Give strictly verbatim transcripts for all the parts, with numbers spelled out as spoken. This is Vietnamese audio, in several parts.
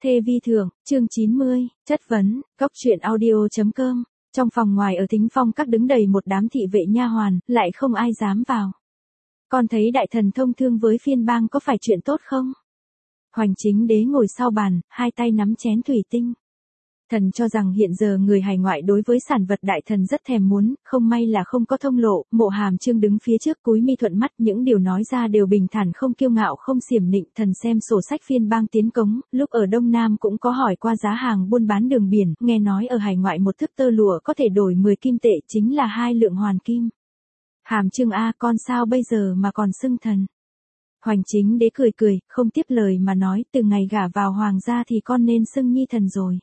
Thê vi thượng, chương chín mươi, chất vấn, cóc truyện audio.com. Trong phòng ngoài ở Thính Phong các đứng đầy một đám thị vệ nha hoàn, lại không ai dám vào. Con thấy đại thần thông thương với phiên bang có phải chuyện tốt không? Hoành Chính Đế ngồi sau bàn, hai tay nắm chén thủy tinh. Thần cho rằng hiện giờ người hải ngoại đối với sản vật đại thần rất thèm muốn, không may là không có thông lộ. Mộ Hàm Chương đứng phía trước cúi mi thuận mắt, những điều nói ra đều bình thản không kiêu ngạo không xiểm nịnh. Thần xem sổ sách phiên bang tiến cống, lúc ở Đông Nam cũng có hỏi qua giá hàng buôn bán đường biển, nghe nói ở hải ngoại một thước tơ lụa có thể đổi mười kim tệ, chính là hai lượng hoàn kim. Hàm Chương a, con sao bây giờ mà còn xưng thần? Hoành Chính Đế cười cười, không tiếp lời mà nói, từ ngày gả vào hoàng gia thì con nên xưng nhi thần rồi.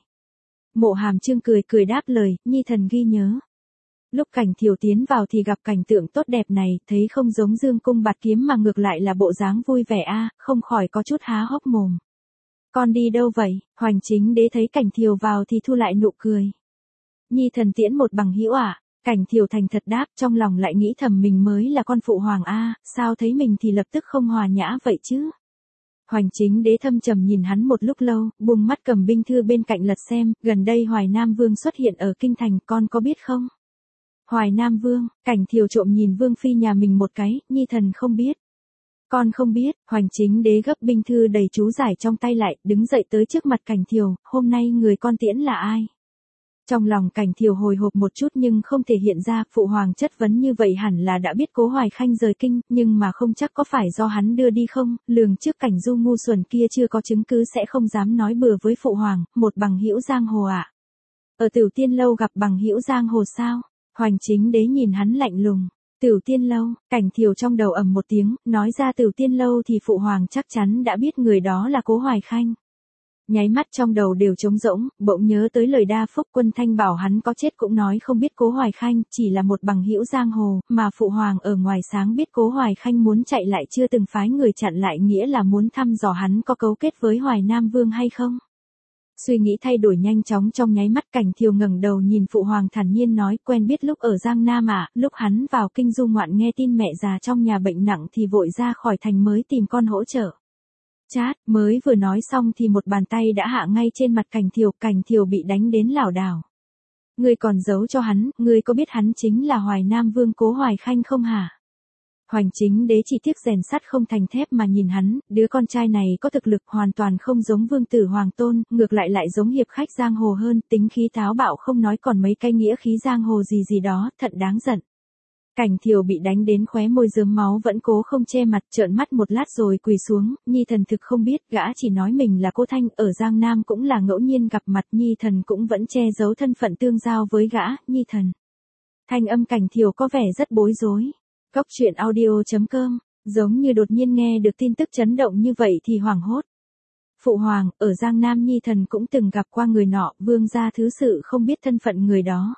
Mộ Hàm Chương cười cười đáp lời, nhi thần ghi nhớ. Lúc Cảnh Thiều tiến vào thì gặp cảnh tượng tốt đẹp này, thấy không giống dương cung bạt kiếm mà ngược lại là bộ dáng vui vẻ a, không khỏi có chút há hốc mồm. Con đi đâu vậy? Hoành Chính Đế thấy Cảnh Thiều vào thì thu lại nụ cười. Nhi thần tiễn một bằng hữu ạ. Cảnh Thiều thành thật đáp, trong lòng lại nghĩ thầm mình mới là con phụ hoàng a, sao thấy mình thì lập tức không hòa nhã vậy chứ? Hoành Chính Đế thâm trầm nhìn hắn một lúc lâu, buông mắt cầm binh thư bên cạnh lật xem, gần đây Hoài Nam Vương xuất hiện ở kinh thành, con có biết không? Hoài Nam Vương, Cảnh Thiều trộm nhìn Vương phi nhà mình một cái, nhi thần không biết. Con không biết. Hoành Chính Đế gấp binh thư đầy chú giải trong tay lại, đứng dậy tới trước mặt Cảnh Thiều, hôm nay người con tiễn là ai? Trong lòng Cảnh Thiều hồi hộp một chút nhưng không thể hiện ra, phụ hoàng chất vấn như vậy hẳn là đã biết Cố Hoài Khanh rời kinh, nhưng mà không chắc có phải do hắn đưa đi không, lường trước Cảnh Du ngu xuẩn kia chưa có chứng cứ sẽ không dám nói bừa với phụ hoàng, một bằng hữu giang hồ ạ. À? Ở Tửu Tiên lâu gặp bằng hữu giang hồ sao? Hoành Chính Đế nhìn hắn lạnh lùng. Tửu Tiên lâu, Cảnh Thiều trong đầu ầm một tiếng, nói ra Tửu Tiên lâu thì phụ hoàng chắc chắn đã biết người đó là Cố Hoài Khanh. Nháy mắt trong đầu đều trống rỗng, bỗng nhớ tới lời Đa Phúc Quân Thanh bảo hắn có chết cũng nói không biết Cố Hoài Khanh, chỉ là một bằng hữu giang hồ, mà phụ hoàng ở ngoài sáng biết Cố Hoài Khanh muốn chạy lại chưa từng phái người chặn lại, nghĩa là muốn thăm dò hắn có cấu kết với Hoài Nam Vương hay không. Suy nghĩ thay đổi nhanh chóng trong nháy mắt. Cảnh Thiều ngẩng đầu nhìn phụ hoàng thản nhiên nói, quen biết lúc ở Giang Nam ạ, à, lúc hắn vào kinh du ngoạn nghe tin mẹ già trong nhà bệnh nặng thì vội ra khỏi thành mới tìm con hỗ trợ. Chát, mới vừa nói xong thì một bàn tay đã hạ ngay trên mặt Cảnh Thiều, Cảnh Thiều bị đánh đến lảo đảo. Ngươi còn giấu cho hắn, ngươi có biết hắn chính là Hoài Nam Vương Cố Hoài Khanh không hả? Hoành Chính Đế chỉ tiếc rèn sắt không thành thép mà nhìn hắn, đứa con trai này có thực lực hoàn toàn không giống vương tử hoàng tôn, ngược lại lại giống hiệp khách giang hồ hơn, tính khí táo bạo không nói còn mấy cái nghĩa khí giang hồ gì gì đó, thật đáng giận. Cảnh Thiều bị đánh đến khóe môi rớm máu vẫn cố không che mặt, trợn mắt một lát rồi quỳ xuống, nhi thần thực không biết, gã chỉ nói mình là Cố Thanh, ở Giang Nam cũng là ngẫu nhiên gặp mặt, nhi thần cũng vẫn che giấu thân phận tương giao với gã, nhi thần. Thanh âm Cảnh Thiều có vẻ rất bối rối. Cóc truyện audio.com, giống như đột nhiên nghe được tin tức chấn động như vậy thì hoảng hốt. Phụ hoàng, ở Giang Nam nhi thần cũng từng gặp qua người nọ, vương gia thứ sự không biết thân phận người đó.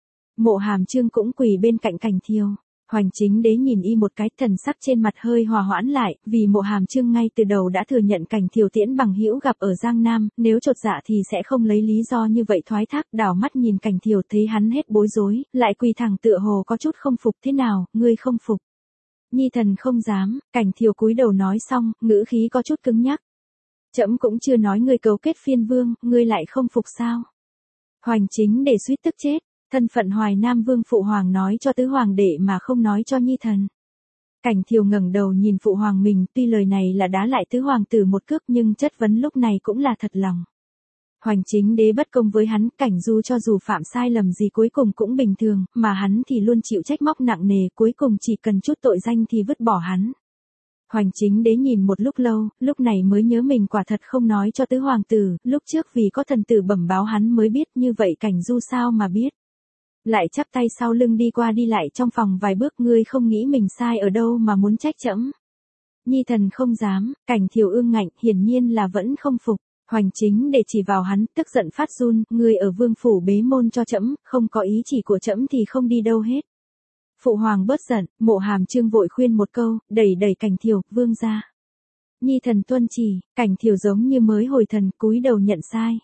Mộ Hàm Chương cũng quỳ bên cạnh Cảnh Thiều. Hoành Chính Đế nhìn y một cái, thần sắc trên mặt hơi hòa hoãn lại, vì Mộ Hàm Chương ngay từ đầu đã thừa nhận Cảnh Thiều tiễn bằng hữu gặp ở Giang Nam, nếu chột dạ thì sẽ không lấy lý do như vậy thoái thác. Đảo mắt nhìn Cảnh Thiều thấy hắn hết bối rối, lại quỳ thẳng tựa hồ có chút không phục. Thế nào, ngươi không phục? Nhi thần không dám. Cảnh Thiều cúi đầu nói xong, ngữ khí có chút cứng nhắc. Trẫm cũng chưa nói ngươi cấu kết phiên vương, ngươi lại không phục sao? Hoành Chính Đế suýt tức chết. Thân phận Hoài Nam Vương phụ hoàng nói cho tứ hoàng đệ mà không nói cho nhi thần. Cảnh Thiều ngẩng đầu nhìn phụ hoàng mình, tuy lời này là đá lại tứ hoàng tử một cước nhưng chất vấn lúc này cũng là thật lòng. Hoành Chính Đế bất công với hắn, Cảnh Du cho dù phạm sai lầm gì cuối cùng cũng bình thường, mà hắn thì luôn chịu trách móc nặng nề, cuối cùng chỉ cần chút tội danh thì vứt bỏ hắn. Hoành Chính Đế nhìn một lúc lâu, lúc này mới nhớ mình quả thật không nói cho tứ hoàng tử, lúc trước vì có thần tử bẩm báo hắn mới biết, như vậy Cảnh Du sao mà biết. Lại chắp tay sau lưng đi qua đi lại trong phòng vài bước, ngươi không nghĩ mình sai ở đâu mà muốn trách trẫm? Nhi thần không dám. Cảnh Thiều ương ngạnh, hiển nhiên là vẫn không phục. Hoành Chính Để chỉ vào hắn, tức giận phát run, ngươi ở vương phủ bế môn cho trẫm, không có ý chỉ của trẫm thì không đi đâu hết. Phụ hoàng bớt giận. Mộ Hàm Chương vội khuyên một câu, đẩy đẩy Cảnh Thiều, vương gia. Nhi thần tuân chỉ. Cảnh Thiều giống như mới hồi thần, cúi đầu nhận sai.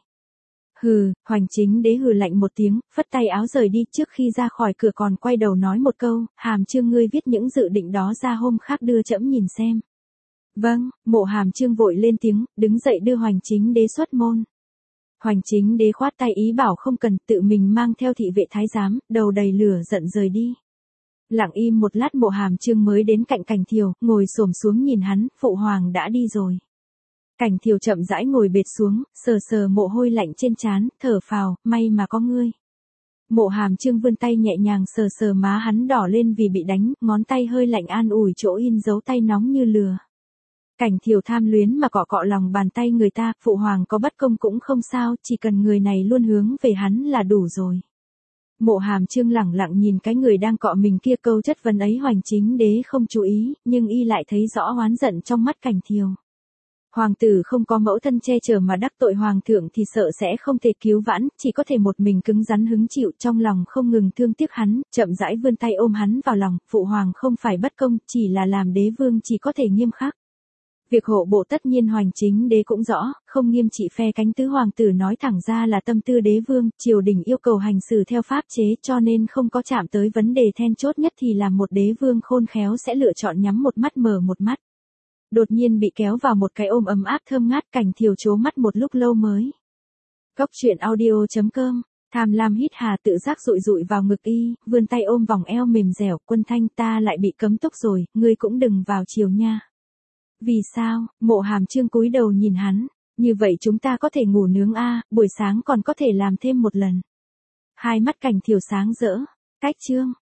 Hừ. Hoành Chính Đế hừ lạnh một tiếng, phất tay áo rời đi, trước khi ra khỏi cửa còn quay đầu nói một câu, Hàm Chương ngươi viết những dự định đó ra hôm khác đưa trẫm nhìn xem. Vâng, Mộ Hàm Chương vội lên tiếng, đứng dậy đưa Hoành Chính Đế xuất môn. Hoành Chính Đế khoát tay ý bảo không cần, tự mình mang theo thị vệ thái giám, đầu đầy lửa giận rời đi. Lặng im một lát Mộ Hàm Chương mới đến cạnh Cảnh Thiều, ngồi xổm xuống nhìn hắn, phụ hoàng đã đi rồi. Cảnh Thiều chậm rãi ngồi bệt xuống, sờ sờ mồ hôi lạnh trên trán, thở phào, may mà có ngươi. Mộ Hàm Chương vươn tay nhẹ nhàng sờ sờ má hắn đỏ lên vì bị đánh, ngón tay hơi lạnh an ủi chỗ in dấu tay nóng như lửa. Cảnh Thiều tham luyến mà cọ cọ lòng bàn tay người ta, phụ hoàng có bất công cũng không sao, chỉ cần người này luôn hướng về hắn là đủ rồi. Mộ Hàm Chương lẳng lặng nhìn cái người đang cọ mình kia, câu chất vấn ấy Hoành Chính Đế không chú ý, nhưng y lại thấy rõ oán giận trong mắt Cảnh Thiều. Hoàng tử không có mẫu thân che chở mà đắc tội hoàng thượng thì sợ sẽ không thể cứu vãn, chỉ có thể một mình cứng rắn hứng chịu, trong lòng không ngừng thương tiếc hắn, chậm rãi vươn tay ôm hắn vào lòng, phụ hoàng không phải bất công, chỉ là làm đế vương chỉ có thể nghiêm khắc. Việc hộ bộ tất nhiên Hoành Chính Đế cũng rõ, không nghiêm trị phe cánh tứ hoàng tử nói thẳng ra là tâm tư đế vương, triều đình yêu cầu hành xử theo pháp chế cho nên không có chạm tới vấn đề then chốt nhất thì là một đế vương khôn khéo sẽ lựa chọn nhắm một mắt mở một mắt. Đột nhiên bị kéo vào một cái ôm ấm áp thơm ngát, Cảnh Thiều trố mắt một lúc lâu mới. Cốc truyện audio chấm com, tham lam hít hà tự giác dụi dụi vào ngực y, vươn tay ôm vòng eo mềm dẻo, Quân Thanh ta lại bị cấm túc rồi, ngươi cũng đừng vào chiều nha. Vì sao? Mộ Hàm Chương cúi đầu nhìn hắn, như vậy chúng ta có thể ngủ nướng a, buổi sáng còn có thể làm thêm một lần. Hai mắt Cảnh Thiều sáng rỡ, cách chương.